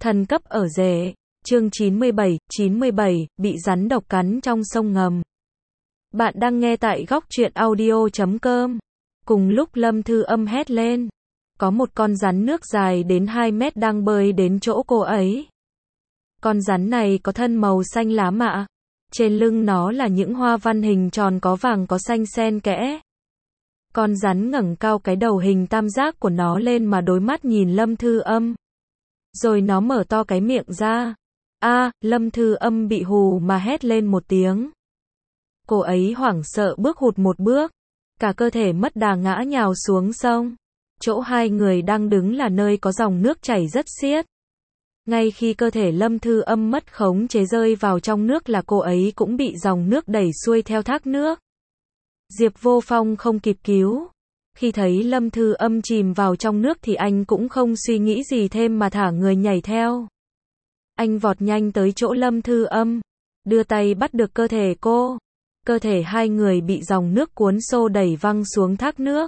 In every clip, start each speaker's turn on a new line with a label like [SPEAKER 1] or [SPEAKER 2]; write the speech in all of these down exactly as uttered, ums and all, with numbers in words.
[SPEAKER 1] Thần cấp ở rể, chương chín mươi bảy, chín mươi bảy, bị rắn độc cắn trong sông ngầm. Bạn đang nghe tại góc truyện audio chấm com. Cùng lúc Lâm Thư Âm hét lên, có một con rắn nước dài đến hai mét đang bơi đến chỗ cô ấy. Con rắn này có thân màu xanh lá mạ. Trên lưng nó là những hoa văn hình tròn có vàng có xanh xen kẽ. Con rắn ngẩng cao cái đầu hình tam giác của nó lên mà đối mắt nhìn Lâm Thư Âm. Rồi nó mở to cái miệng ra. A, Lâm Thư Âm bị hù mà hét lên một tiếng. Cô ấy hoảng sợ bước hụt một bước. Cả cơ thể mất đà ngã nhào xuống sông. Chỗ hai người đang đứng là nơi có dòng nước chảy rất xiết. Ngay khi cơ thể Lâm Thư Âm mất khống chế rơi vào trong nước là cô ấy cũng bị dòng nước đẩy xuôi theo thác nước. Diệp Vô Phong không kịp cứu. Khi thấy Lâm Thư Âm chìm vào trong nước thì anh cũng không suy nghĩ gì thêm mà thả người nhảy theo. Anh vọt nhanh tới chỗ Lâm Thư Âm, đưa tay bắt được cơ thể cô. Cơ thể hai người bị dòng nước cuốn xô đẩy văng xuống thác nước,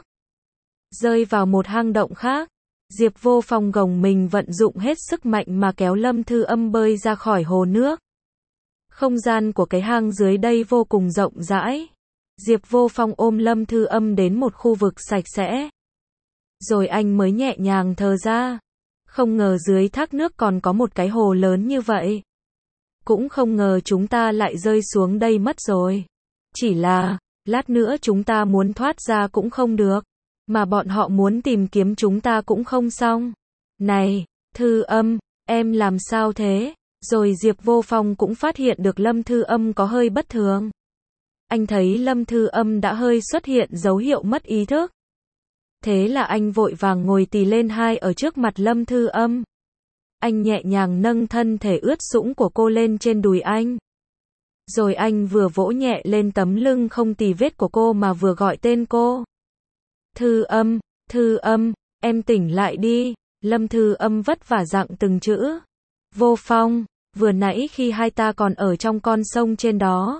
[SPEAKER 1] rơi vào một hang động khác. Diệp Vô Phong gồng mình vận dụng hết sức mạnh mà kéo Lâm Thư Âm bơi ra khỏi hồ nước. Không gian của cái hang dưới đây vô cùng rộng rãi. Diệp Vô Phong ôm Lâm Thư Âm đến một khu vực sạch sẽ. Rồi anh mới nhẹ nhàng thở ra. Không ngờ dưới thác nước còn có một cái hồ lớn như vậy. Cũng không ngờ chúng ta lại rơi xuống đây mất rồi. Chỉ là, lát nữa chúng ta muốn thoát ra cũng không được. Mà bọn họ muốn tìm kiếm chúng ta cũng không xong. Này, Thư Âm, em làm sao thế? Rồi Diệp Vô Phong cũng phát hiện được Lâm Thư Âm có hơi bất thường. Anh thấy Lâm Thư Âm đã hơi xuất hiện dấu hiệu mất ý thức. Thế là anh vội vàng ngồi tì lên hai ở trước mặt Lâm Thư Âm. Anh nhẹ nhàng nâng thân thể ướt sũng của cô lên trên đùi anh. Rồi anh vừa vỗ nhẹ lên tấm lưng không tì vết của cô mà vừa gọi tên cô. Thư Âm, Thư Âm, em tỉnh lại đi. Lâm Thư Âm vất vả dặn từng chữ. Vô Phong, vừa nãy khi hai ta còn ở trong con sông trên đó,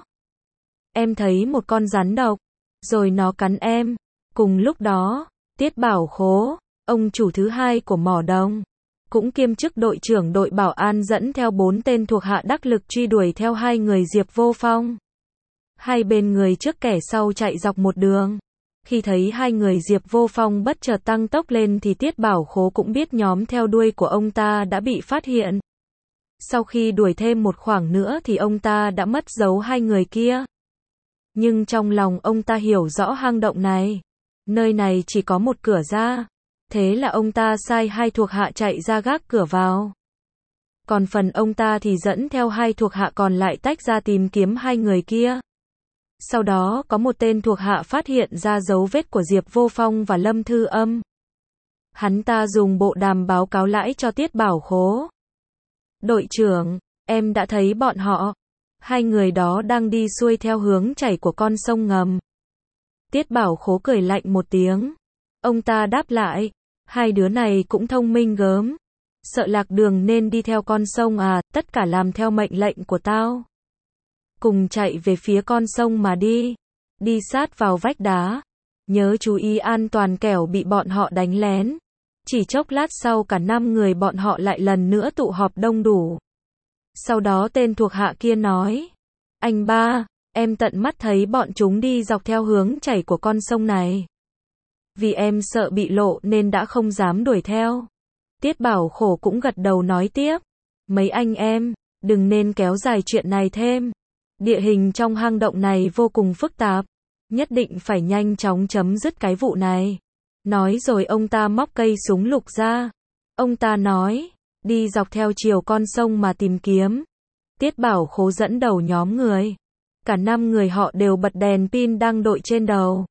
[SPEAKER 1] em thấy một con rắn độc, rồi nó cắn em. Cùng lúc đó, Tiết Bảo Khố, ông chủ thứ hai của mỏ đồng, cũng kiêm chức đội trưởng đội bảo an dẫn theo bốn tên thuộc hạ đắc lực truy đuổi theo hai người Diệp Vô Phong. Hai bên người trước kẻ sau chạy dọc một đường. Khi thấy hai người Diệp Vô Phong bất chợt tăng tốc lên thì Tiết Bảo Khố cũng biết nhóm theo đuôi của ông ta đã bị phát hiện. Sau khi đuổi thêm một khoảng nữa thì ông ta đã mất dấu hai người kia. Nhưng trong lòng ông ta hiểu rõ hang động này, nơi này chỉ có một cửa ra. Thế là ông ta sai hai thuộc hạ chạy ra gác cửa vào. Còn phần ông ta thì dẫn theo hai thuộc hạ còn lại tách ra tìm kiếm hai người kia. Sau đó có một tên thuộc hạ phát hiện ra dấu vết của Diệp Vô Phong và Lâm Thư Âm. Hắn ta dùng bộ đàm báo cáo lãi cho Tiết Bảo Khố. Đội trưởng, em đã thấy bọn họ. Hai người đó đang đi xuôi theo hướng chảy của con sông ngầm. Tiết Bảo Khố cười lạnh một tiếng. Ông ta đáp lại, hai đứa này cũng thông minh gớm. Sợ lạc đường nên đi theo con sông à, tất cả làm theo mệnh lệnh của tao. Cùng chạy về phía con sông mà đi. Đi sát vào vách đá. Nhớ chú ý an toàn kẻo bị bọn họ đánh lén. Chỉ chốc lát sau cả năm người bọn họ lại lần nữa tụ họp đông đủ. Sau đó tên thuộc hạ kia nói, anh ba, em tận mắt thấy bọn chúng đi dọc theo hướng chảy của con sông này. Vì em sợ bị lộ nên đã không dám đuổi theo. Tiết Bảo Khổ cũng gật đầu nói tiếp, mấy anh em, đừng nên kéo dài chuyện này thêm. Địa hình trong hang động này vô cùng phức tạp, nhất định phải nhanh chóng chấm dứt cái vụ này. Nói rồi ông ta móc cây súng lục ra. Ông ta nói, đi dọc theo chiều con sông mà tìm kiếm. Tiết Bảo Khố dẫn đầu nhóm người. Cả năm người họ đều bật đèn pin đang đội trên đầu.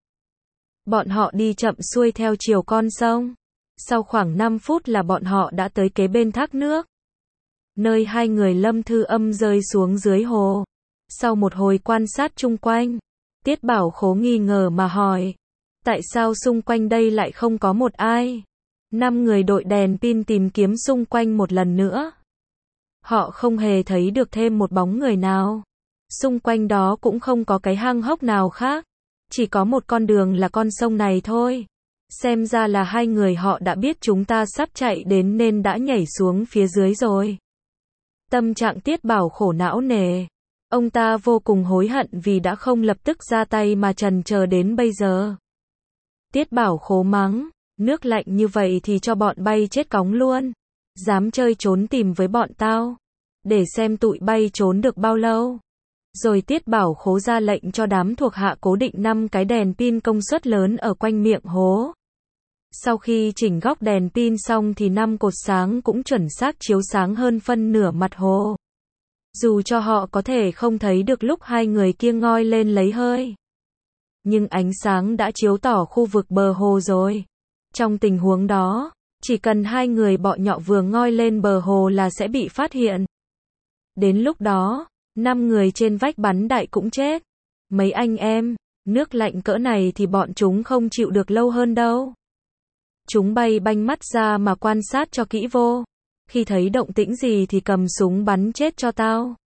[SPEAKER 1] Bọn họ đi chậm xuôi theo chiều con sông. Sau khoảng năm phút là bọn họ đã tới kế bên thác nước, nơi hai người Lâm Thư Âm rơi xuống dưới hồ. Sau một hồi quan sát chung quanh, Tiết Bảo Khố nghi ngờ mà hỏi, tại sao xung quanh đây lại không có một ai? Năm người đội đèn pin tìm kiếm xung quanh một lần nữa. Họ không hề thấy được thêm một bóng người nào. Xung quanh đó cũng không có cái hang hốc nào khác. Chỉ có một con đường là con sông này thôi. Xem ra là hai người họ đã biết chúng ta sắp chạy đến nên đã nhảy xuống phía dưới rồi. Tâm trạng Tiết Bảo khổ não nề. Ông ta vô cùng hối hận vì đã không lập tức ra tay mà trần chờ đến bây giờ. Tiết Bảo khố mắng, nước lạnh như vậy thì cho bọn bay chết cóng luôn. Dám chơi trốn tìm với bọn tao. Để xem tụi bay trốn được bao lâu. Rồi Tiết Bảo khố ra lệnh cho đám thuộc hạ cố định năm cái đèn pin công suất lớn ở quanh miệng hố. Sau khi chỉnh góc đèn pin xong thì năm cột sáng cũng chuẩn xác chiếu sáng hơn phân nửa mặt hồ. Dù cho họ có thể không thấy được lúc hai người kia ngoi lên lấy hơi. Nhưng ánh sáng đã chiếu tỏ khu vực bờ hồ rồi. Trong tình huống đó, chỉ cần hai người bọ nhọ vừa ngoi lên bờ hồ là sẽ bị phát hiện. Đến lúc đó, năm người trên vách bắn đại cũng chết. Mấy anh em, nước lạnh cỡ này thì bọn chúng không chịu được lâu hơn đâu. Chúng bay banh mắt ra mà quan sát cho kỹ vô. Khi thấy động tĩnh gì thì cầm súng bắn chết cho tao.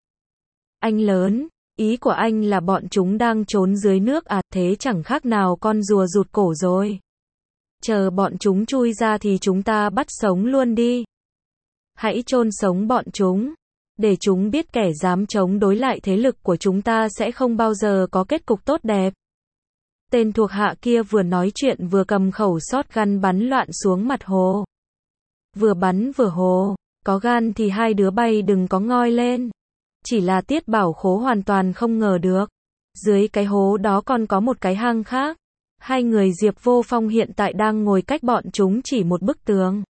[SPEAKER 1] Anh lớn, ý của anh là bọn chúng đang trốn dưới nước à, thế chẳng khác nào con rùa rụt cổ rồi. Chờ bọn chúng chui ra thì chúng ta bắt sống luôn đi. Hãy chôn sống bọn chúng. Để chúng biết kẻ dám chống đối lại thế lực của chúng ta sẽ không bao giờ có kết cục tốt đẹp. Tên thuộc hạ kia vừa nói chuyện vừa cầm khẩu shotgun bắn loạn xuống mặt hồ. Vừa bắn vừa hồ, có gan thì hai đứa bay đừng có ngoi lên. Chỉ là Tiết Bảo khố hoàn toàn không ngờ được. Dưới cái hố đó còn có một cái hang khác. Hai người Diệp Vô Phong hiện tại đang ngồi cách bọn chúng chỉ một bức tường.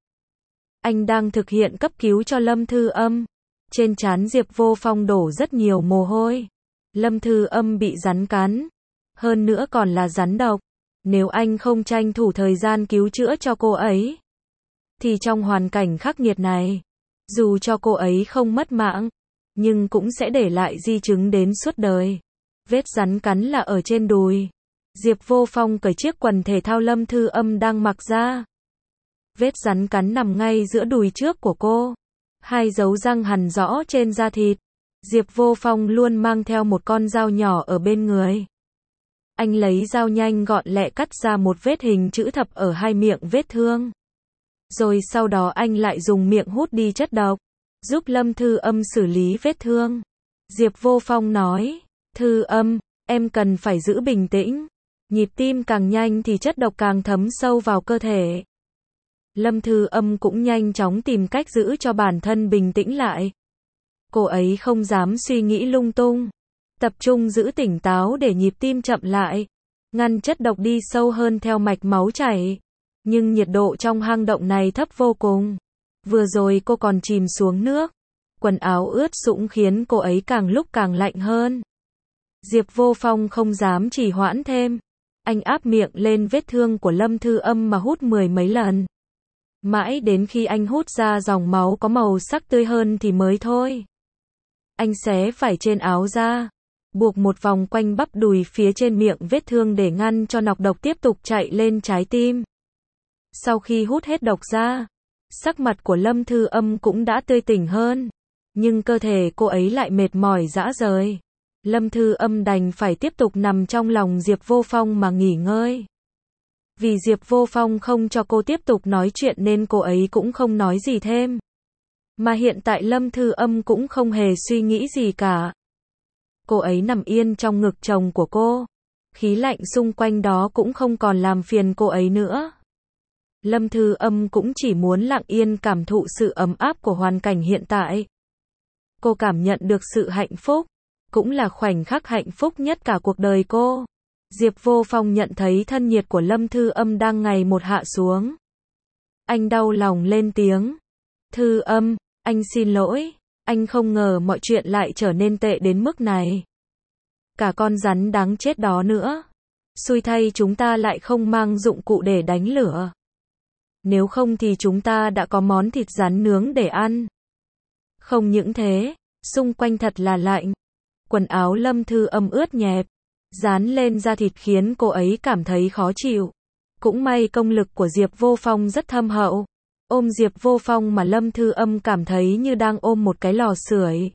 [SPEAKER 1] Anh đang thực hiện cấp cứu cho Lâm Thư Âm. Trên trán Diệp Vô Phong đổ rất nhiều mồ hôi. Lâm Thư Âm bị rắn cắn. Hơn nữa còn là rắn độc. Nếu anh không tranh thủ thời gian cứu chữa cho cô ấy, thì trong hoàn cảnh khắc nghiệt này, dù cho cô ấy không mất mạng, nhưng cũng sẽ để lại di chứng đến suốt đời. Vết rắn cắn là ở trên đùi. Diệp Vô Phong cởi chiếc quần thể thao Lâm Thư Âm đang mặc ra. Vết rắn cắn nằm ngay giữa đùi trước của cô. Hai dấu răng hằn rõ trên da thịt. Diệp Vô Phong luôn mang theo một con dao nhỏ ở bên người. Anh lấy dao nhanh gọn lẹ cắt ra một vết hình chữ thập ở hai miệng vết thương. Rồi sau đó anh lại dùng miệng hút đi chất độc, giúp Lâm Thư Âm xử lý vết thương. Diệp Vô Phong nói, Thư Âm, em cần phải giữ bình tĩnh. Nhịp tim càng nhanh thì chất độc càng thấm sâu vào cơ thể. Lâm Thư Âm cũng nhanh chóng tìm cách giữ cho bản thân bình tĩnh lại. Cô ấy không dám suy nghĩ lung tung. Tập trung giữ tỉnh táo để nhịp tim chậm lại. Ngăn chất độc đi sâu hơn theo mạch máu chảy. Nhưng nhiệt độ trong hang động này thấp vô cùng. Vừa rồi cô còn chìm xuống nước. Quần áo ướt sũng khiến cô ấy càng lúc càng lạnh hơn. Diệp Vô Phong không dám trì hoãn thêm. Anh áp miệng lên vết thương của Lâm Thư Âm mà hút mười mấy lần. Mãi đến khi anh hút ra dòng máu có màu sắc tươi hơn thì mới thôi. Anh xé vải trên áo ra, buộc một vòng quanh bắp đùi phía trên miệng vết thương để ngăn cho nọc độc tiếp tục chạy lên trái tim. Sau khi hút hết độc ra, sắc mặt của Lâm Thư Âm cũng đã tươi tỉnh hơn. Nhưng cơ thể cô ấy lại mệt mỏi rã rời. Lâm Thư Âm đành phải tiếp tục nằm trong lòng Diệp Vô Phong mà nghỉ ngơi. Vì Diệp Vô Phong không cho cô tiếp tục nói chuyện nên cô ấy cũng không nói gì thêm. Mà hiện tại Lâm Thư Âm cũng không hề suy nghĩ gì cả. Cô ấy nằm yên trong ngực chồng của cô. Khí lạnh xung quanh đó cũng không còn làm phiền cô ấy nữa. Lâm Thư Âm cũng chỉ muốn lặng yên cảm thụ sự ấm áp của hoàn cảnh hiện tại. Cô cảm nhận được sự hạnh phúc. Cũng là khoảnh khắc hạnh phúc nhất cả cuộc đời cô. Diệp Vô Phong nhận thấy thân nhiệt của Lâm Thư Âm đang ngày một hạ xuống. Anh đau lòng lên tiếng. Thư Âm, anh xin lỗi. Anh không ngờ mọi chuyện lại trở nên tệ đến mức này. Cả con rắn đáng chết đó nữa. Xui thay chúng ta lại không mang dụng cụ để đánh lửa. Nếu không thì chúng ta đã có món thịt rắn nướng để ăn. Không những thế, xung quanh thật là lạnh. Quần áo Lâm Thư Âm ướt nhẹp, dán lên da thịt khiến cô ấy cảm thấy khó chịu. Cũng may công lực của Diệp Vô Phong rất thâm hậu. Ôm Diệp Vô Phong mà Lâm Thư Âm cảm thấy như đang ôm một cái lò sưởi.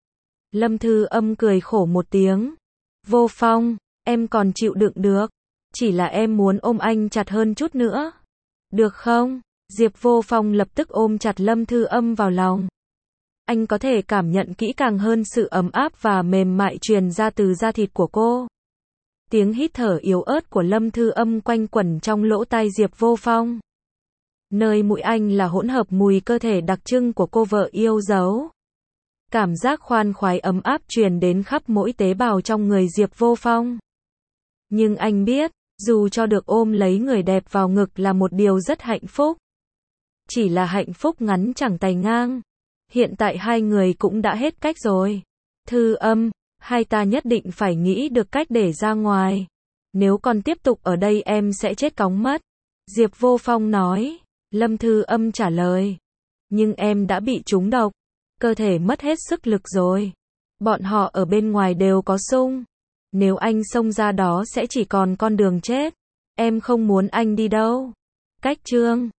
[SPEAKER 1] Lâm Thư Âm cười khổ một tiếng. Vô Phong, em còn chịu đựng được. Chỉ là em muốn ôm anh chặt hơn chút nữa. Được không? Diệp Vô Phong lập tức ôm chặt Lâm Thư Âm vào lòng. Anh có thể cảm nhận kỹ càng hơn sự ấm áp và mềm mại truyền ra từ da thịt của cô. Tiếng hít thở yếu ớt của Lâm Thư Âm quanh quẩn trong lỗ tai Diệp Vô Phong. Nơi mũi anh là hỗn hợp mùi cơ thể đặc trưng của cô vợ yêu dấu. Cảm giác khoan khoái ấm áp truyền đến khắp mỗi tế bào trong người Diệp Vô Phong. Nhưng anh biết, dù cho được ôm lấy người đẹp vào ngực là một điều rất hạnh phúc. Chỉ là hạnh phúc ngắn chẳng tày ngang. Hiện tại hai người cũng đã hết cách rồi. Thư Âm, hai ta nhất định phải nghĩ được cách để ra ngoài. Nếu còn tiếp tục ở đây em sẽ chết cóng mất. Diệp Vô Phong nói. Lâm Thư Âm trả lời. Nhưng em đã bị trúng độc. Cơ thể mất hết sức lực rồi. Bọn họ ở bên ngoài đều có sung. Nếu anh xông ra đó sẽ chỉ còn con đường chết. Em không muốn anh đi đâu. Cách chương